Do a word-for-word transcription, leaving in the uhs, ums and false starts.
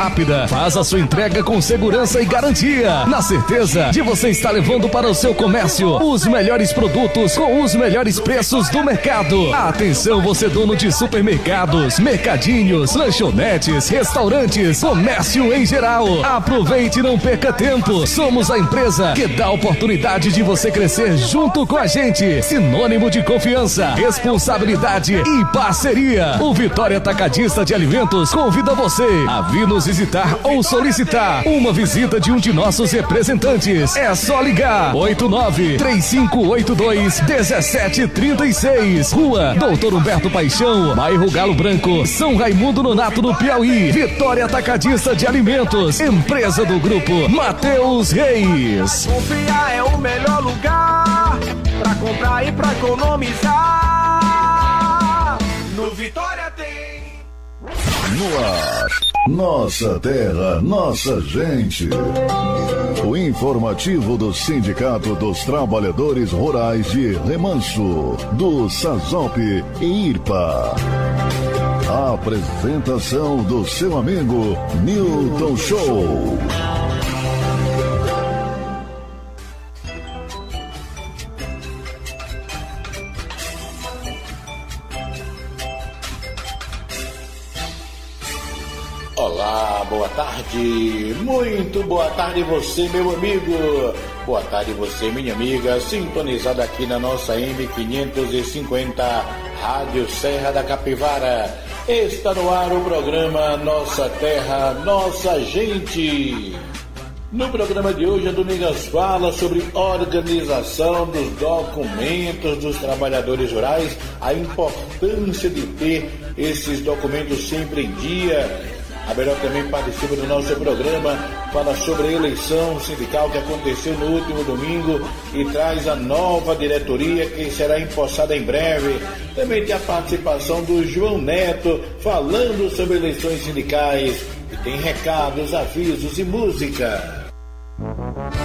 rápida. Faz a sua entrega com segurança e garantia, na certeza de você estar levando para o seu comércio os melhores produtos com os melhores preços do mercado. Atenção, você dono de supermercados, mercadinhos, lanchonetes, restaurantes, comércio em geral. Aproveite e não perca tempo. Somos a empresa que dá a oportunidade de você crescer junto com a gente. Sinônimo de confiança, responsabilidade e parceria. O Vitória Atacadista de Alimentos convida você a vir nos visitar ou solicitar uma visita de um de nossos representantes. É só ligar oito nove três cinco oito dois um sete três seis. Rua Doutor Humberto Paixão, bairro Galo Branco, São Raimundo Nonato, no Piauí. Vitória Atacadista de Alimentos, empresa do grupo Mateus Reis. Confiar é o melhor lugar pra comprar e pra economizar. No Vitória tem. No ar, nossa terra, nossa gente. O informativo do Sindicato dos Trabalhadores Rurais de Remanso, do SASOP e IRPA. A apresentação do seu amigo Newton Show. Olá, boa tarde, muito boa tarde você, meu amigo, boa tarde você, minha amiga, sintonizada aqui na nossa M quinhentos e cinquenta, Rádio Serra da Capivara. Está no ar o programa Nossa Terra, Nossa Gente. No programa de hoje, a Domingas fala sobre organização dos documentos dos trabalhadores rurais, a importância de ter esses documentos sempre em dia. A Melhor também participa do nosso programa, fala sobre a eleição sindical que aconteceu no último domingo e traz a nova diretoria que será empossada em breve. Também tem a participação do João Neto falando sobre eleições sindicais e tem recados, avisos e música.